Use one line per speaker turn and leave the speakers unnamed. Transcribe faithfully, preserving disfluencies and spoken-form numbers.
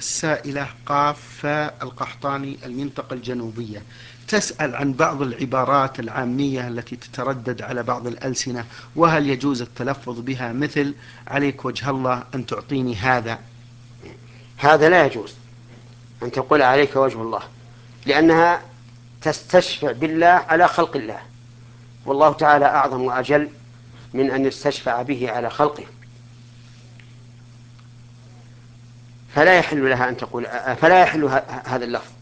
السائلة قاف القحطاني المنطقة الجنوبية تسأل عن بعض العبارات العامية التي تتردد على بعض الألسنة، وهل يجوز التلفظ بها، مثل عليك وجه الله أن تعطيني هذا؟
هذا لا يجوز أن تقول عليك وجه الله، لأنها تستشفع بالله على خلق الله، والله تعالى أعظم وأجل من أن يستشفع به على خلقه، فلا يحل لها أن تقول، فلا يحل هذا اللفظ.